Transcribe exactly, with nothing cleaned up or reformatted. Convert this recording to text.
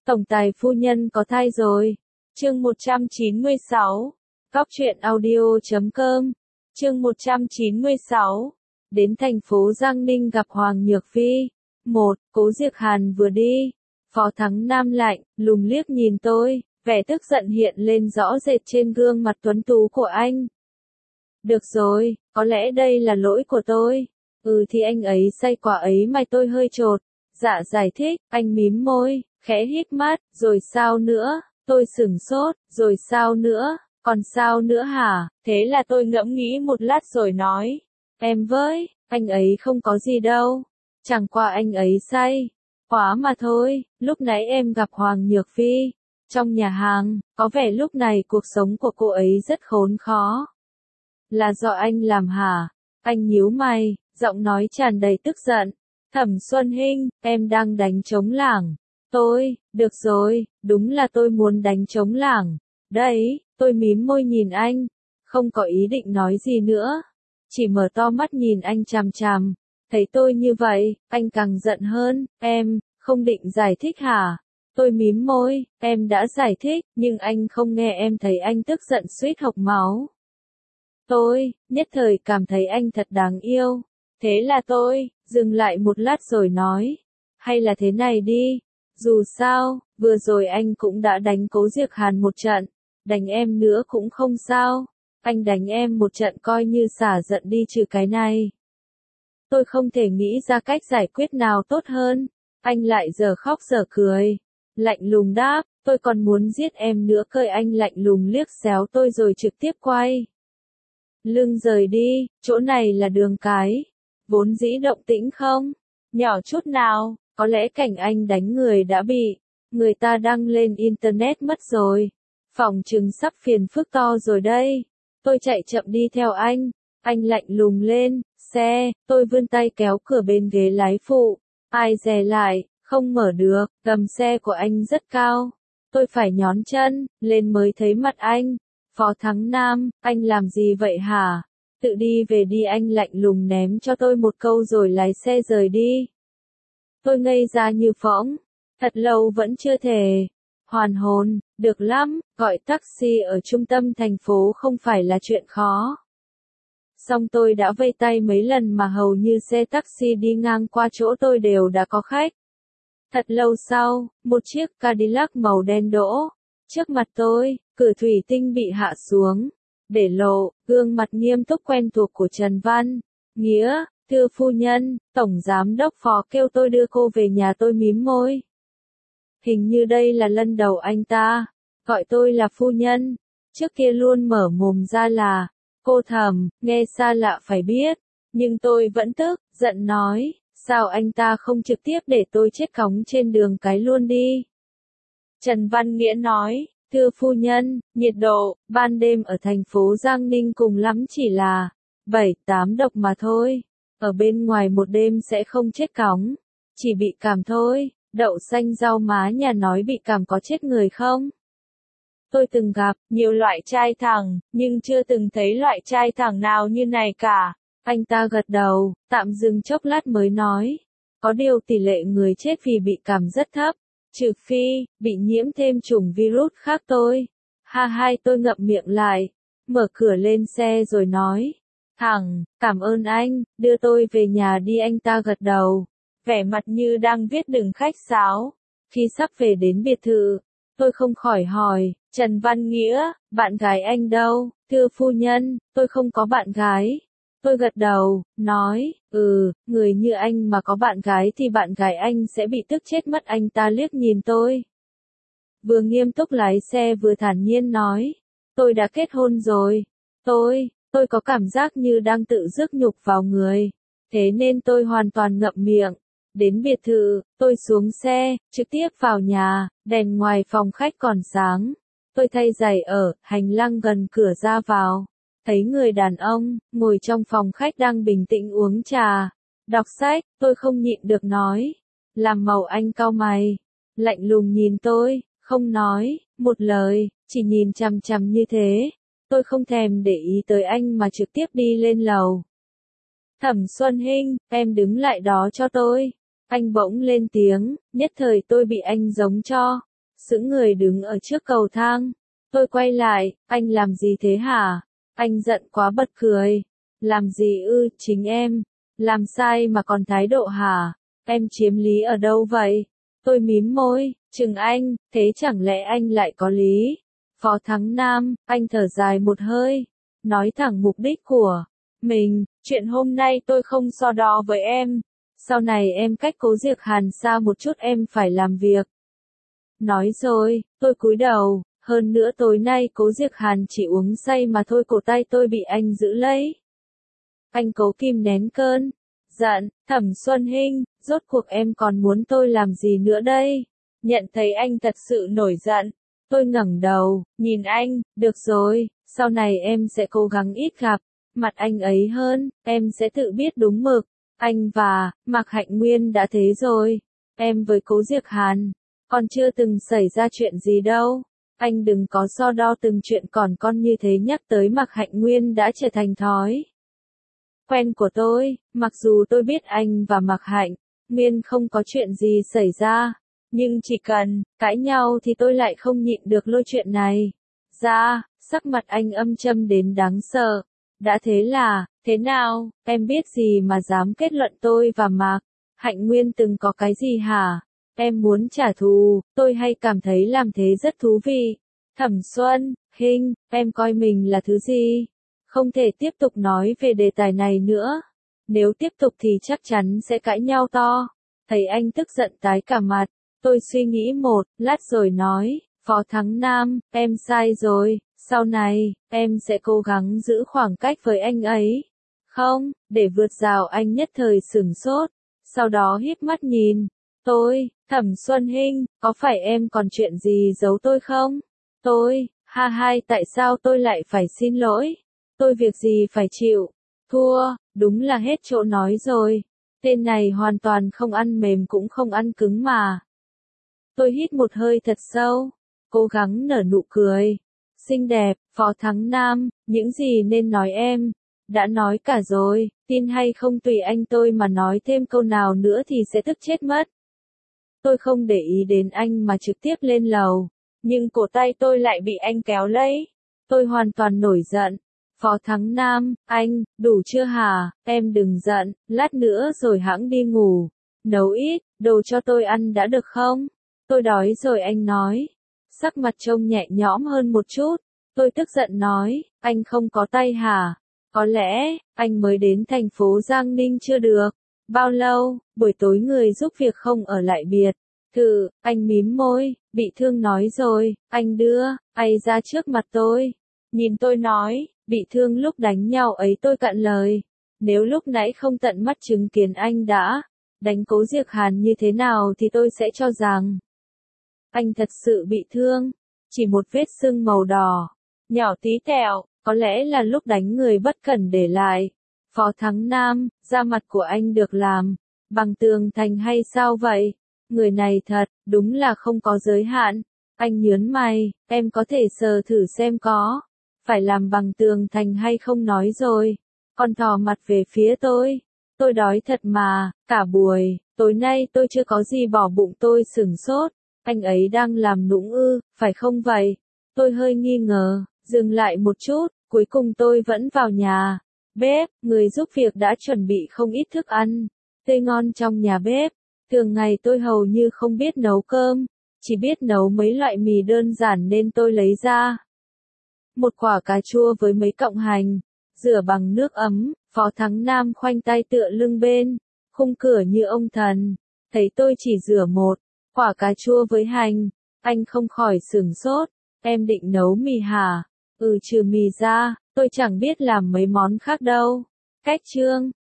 Tổng tài phu nhân có thai rồi. Chương một trăm chín mươi sáu. Cóc truyện audio chấm com. Chương một trăm chín mươi sáu. Đến thành phố Giang Ninh gặp Hoàng Nhược Phi. một. Cố Diệc Hàn vừa đi. Phó Thắng Nam lạnh, lùng liếc nhìn tôi, vẻ tức giận hiện lên rõ rệt trên gương mặt tuấn tú của anh. Được rồi, có lẽ đây là lỗi của tôi. Ừ thì anh ấy say quá ấy mà tôi hơi chột. Dạ giải thích, anh mím môi, khẽ hít mắt, rồi sao nữa? Tôi sửng sốt, rồi sao nữa? Còn sao nữa hả? Thế là tôi ngẫm nghĩ một lát rồi nói. Em với, anh ấy không có gì đâu. Chẳng qua anh ấy say quá mà thôi. Lúc nãy em gặp Hoàng Nhược Phi trong nhà hàng, có vẻ lúc này cuộc sống của cô ấy rất khốn khó. Là do anh làm hả? Anh nhíu mày, giọng nói tràn đầy tức giận. Thẩm Xuân Hinh, em đang đánh trống lảng. Tôi, được rồi, đúng là tôi muốn đánh trống lảng. Đấy, tôi mím môi nhìn anh, không có ý định nói gì nữa. Chỉ mở to mắt nhìn anh chằm chằm. Thấy tôi như vậy, anh càng giận hơn. Em, không định giải thích hả? Tôi mím môi, em đã giải thích, nhưng anh không nghe em thấy anh tức giận suýt hộc máu. Tôi, nhất thời cảm thấy anh thật đáng yêu. Thế là tôi, dừng lại một lát rồi nói. Hay là thế này đi. Dù sao, vừa rồi anh cũng đã đánh Cố Diệc Hàn một trận. Đánh em nữa cũng không sao. Anh đánh em một trận coi như xả giận đi trừ cái này. Tôi không thể nghĩ ra cách giải quyết nào tốt hơn. Anh lại giờ khóc giờ cười. Lạnh lùng đáp, tôi còn muốn giết em nữa cơ. Anh lạnh lùng liếc xéo tôi rồi trực tiếp quay lưng rời đi. Chỗ này là đường cái. Vốn dĩ động tĩnh không nhỏ chút nào. Có lẽ cảnh anh đánh người đã bị người ta đăng lên internet mất rồi. Phòng trừng sắp phiền phức to rồi đây. Tôi chạy chậm đi theo anh. Anh lạnh lùng lên xe. Tôi vươn tay kéo cửa bên ghế lái phụ. Ai dè lại, không mở được. Gầm xe của anh rất cao. Tôi phải nhón chân lên mới thấy mặt anh. Phó Thắng Nam, anh làm gì vậy hả? Tự đi về đi. Anh lạnh lùng ném cho tôi một câu rồi lái xe rời đi. Tôi ngây ra như phỗng, thật lâu vẫn chưa thể hoàn hồn. Được lắm, gọi taxi ở trung tâm thành phố không phải là chuyện khó. Xong tôi đã vây tay mấy lần mà hầu như xe taxi đi ngang qua chỗ tôi đều đã có khách. Thật lâu sau, một chiếc Cadillac màu đen đỗ trước mặt tôi, cửa thủy tinh bị hạ xuống, để lộ gương mặt nghiêm túc quen thuộc của Trần Văn Nghĩa. Thưa phu nhân, tổng giám đốc Phó kêu tôi đưa cô về nhà. Tôi mím môi. Hình như đây là lần đầu anh ta gọi tôi là phu nhân. Trước kia luôn mở mồm ra là cô Thẩm, nghe xa lạ phải biết. Nhưng tôi vẫn tức giận nói, sao anh ta không trực tiếp để tôi chết cóng trên đường cái luôn đi. Trần Văn Nghĩa nói, thưa phu nhân, nhiệt độ ban đêm ở thành phố Giang Ninh cùng lắm chỉ là bảy tám độ mà thôi. Ở bên ngoài một đêm sẽ không chết cóng, chỉ bị cảm thôi. Đậu xanh rau má nhà nói bị cảm có chết người không? Tôi từng gặp nhiều loại trai thẳng, nhưng chưa từng thấy loại trai thẳng nào như này cả. Anh ta gật đầu, tạm dừng chốc lát mới nói. Có điều tỷ lệ người chết vì bị cảm rất thấp, trừ phi bị nhiễm thêm chủng virus khác. Tôi ha hai tôi ngậm miệng lại, mở cửa lên xe rồi nói. Thẳng, cảm ơn anh, đưa tôi về nhà đi. Anh ta gật đầu, vẻ mặt như đang viết đừng khách sáo. Khi sắp về đến biệt thự, tôi không khỏi hỏi, Trần Văn Nghĩa, bạn gái anh đâu? Thưa phu nhân, tôi không có bạn gái. Tôi gật đầu, nói, ừ, người như anh mà có bạn gái thì bạn gái anh sẽ bị tức chết mất. Anh ta liếc nhìn tôi, vừa nghiêm túc lái xe vừa thản nhiên nói, tôi đã kết hôn rồi. Tôi, tôi có cảm giác như đang tự rước nhục vào người. Thế nên tôi hoàn toàn ngậm miệng. Đến biệt thự, tôi xuống xe, trực tiếp vào nhà, đèn ngoài phòng khách còn sáng. Tôi thay giày ở hành lang gần cửa ra vào. Thấy người đàn ông, ngồi trong phòng khách đang bình tĩnh uống trà, đọc sách. Tôi không nhịn được nói. Làm màu anh cau mày, lạnh lùng nhìn tôi, không nói một lời, chỉ nhìn chằm chằm như thế. Tôi không thèm để ý tới anh mà trực tiếp đi lên lầu. Thẩm Xuân Hinh, em đứng lại đó cho tôi. Anh bỗng lên tiếng, nhất thời tôi bị anh giống cho. sững người đứng ở trước cầu thang. Tôi quay lại, anh làm gì thế hả? Anh giận quá bật cười. Làm gì ư, chính em. Làm sai mà còn thái độ hả? Em chiếm lý ở đâu vậy? Tôi mím môi, chừng anh, thế chẳng lẽ anh lại có lý? Phó Thắng Nam, anh thở dài một hơi, nói thẳng mục đích của mình, chuyện hôm nay tôi không so đo với em. Sau này em cách Cố Diệc Hàn xa một chút, em phải làm việc. Nói rồi, tôi cúi đầu, hơn nữa tối nay Cố Diệc Hàn chỉ uống say mà thôi, cổ tay tôi bị anh giữ lấy. Anh cố kìm nén cơn giận, Thẩm Xuân Hinh, rốt cuộc em còn muốn tôi làm gì nữa đây? Nhận thấy anh thật sự nổi giận, tôi ngẩng đầu, nhìn anh, được rồi, sau này em sẽ cố gắng ít gặp mặt anh ấy hơn, em sẽ tự biết đúng mực. Anh và Mạc Hạnh Nguyên đã thế rồi, em với Cố Diệc Hàn còn chưa từng xảy ra chuyện gì đâu. Anh đừng có so đo từng chuyện còn con như thế, nhắc tới Mạc Hạnh Nguyên đã trở thành thói quen của tôi, mặc dù tôi biết anh và Mạc Hạnh Nguyên không có chuyện gì xảy ra, nhưng chỉ cần cãi nhau thì tôi lại không nhịn được lôi chuyện này ra. Sắc mặt anh âm trầm đến đáng sợ. Đã thế là, thế nào, em biết gì mà dám kết luận tôi và Mạc Hạnh Nguyên từng có cái gì hả? Em muốn trả thù, tôi hay cảm thấy làm thế rất thú vị. Thẩm Xuân Hinh, em coi mình là thứ gì? Không thể tiếp tục nói về đề tài này nữa. Nếu tiếp tục thì chắc chắn sẽ cãi nhau to. Thấy anh tức giận tái cả mặt, tôi suy nghĩ một lát rồi nói, Phó Thắng Nam, em sai rồi, sau này, em sẽ cố gắng giữ khoảng cách với anh ấy. Không, để vượt rào. Anh nhất thời sửng sốt, sau đó híp mắt nhìn tôi. Thẩm Xuân Hinh, có phải em còn chuyện gì giấu tôi không? Tôi, ha hai, tại sao tôi lại phải xin lỗi? Tôi việc gì phải chịu thua, đúng là hết chỗ nói rồi. Tên này hoàn toàn không ăn mềm cũng không ăn cứng mà. Tôi hít một hơi thật sâu, cố gắng nở nụ cười. Xinh đẹp, Phó Thắng Nam, những gì nên nói em đã nói cả rồi, tin hay không tùy anh, tôi mà nói thêm câu nào nữa thì sẽ tức chết mất. Tôi không để ý đến anh mà trực tiếp lên lầu, nhưng cổ tay tôi lại bị anh kéo lấy. Tôi hoàn toàn nổi giận. Phó Thắng Nam, anh, đủ chưa hả? Em đừng giận, lát nữa rồi hãng đi ngủ. Nấu ít đồ cho tôi ăn đã được không? Tôi đói rồi, anh nói. Sắc mặt trông nhẹ nhõm hơn một chút. Tôi tức giận nói, anh không có tay hả? Có lẽ, anh mới đến thành phố Giang Ninh chưa được bao lâu, buổi tối người giúp việc không ở lại biệt thự. Anh mím môi, bị thương nói rồi, anh đưa ai ra trước mặt tôi. Nhìn tôi nói, bị thương lúc đánh nhau ấy. Tôi cạn lời, nếu lúc nãy không tận mắt chứng kiến anh đã đánh Cố Diệc Hàn như thế nào thì tôi sẽ cho rằng anh thật sự bị thương. Chỉ một vết sưng màu đỏ, nhỏ tí tẹo, có lẽ là lúc đánh người bất cẩn để lại. Phó Thắng Nam, da mặt của anh được làm bằng tường thành hay sao vậy? Người này thật, đúng là không có giới hạn. Anh nhớn mày, em có thể sờ thử xem có phải làm bằng tường thành hay không nói rồi. Còn thò mặt về phía tôi. Tôi đói thật mà, cả buổi tối nay tôi chưa có gì bỏ bụng. Tôi sửng sốt, anh ấy đang làm nũng ư, phải không vậy? Tôi hơi nghi ngờ, dừng lại một chút, cuối cùng tôi vẫn vào nhà bếp. Người giúp việc đã chuẩn bị không ít thức ăn tươi ngon trong nhà bếp. Thường ngày tôi hầu như không biết nấu cơm, chỉ biết nấu mấy loại mì đơn giản nên tôi lấy ra một quả cà chua với mấy cọng hành, rửa bằng nước ấm. Phó Thắng Nam khoanh tay tựa lưng bên khung cửa như ông thần. Thấy tôi chỉ rửa một quả cà chua với hành, anh không khỏi sửng sốt. Em định nấu mì hả? Ừ, trừ mì ra, tôi chẳng biết làm mấy món khác đâu. Cách chương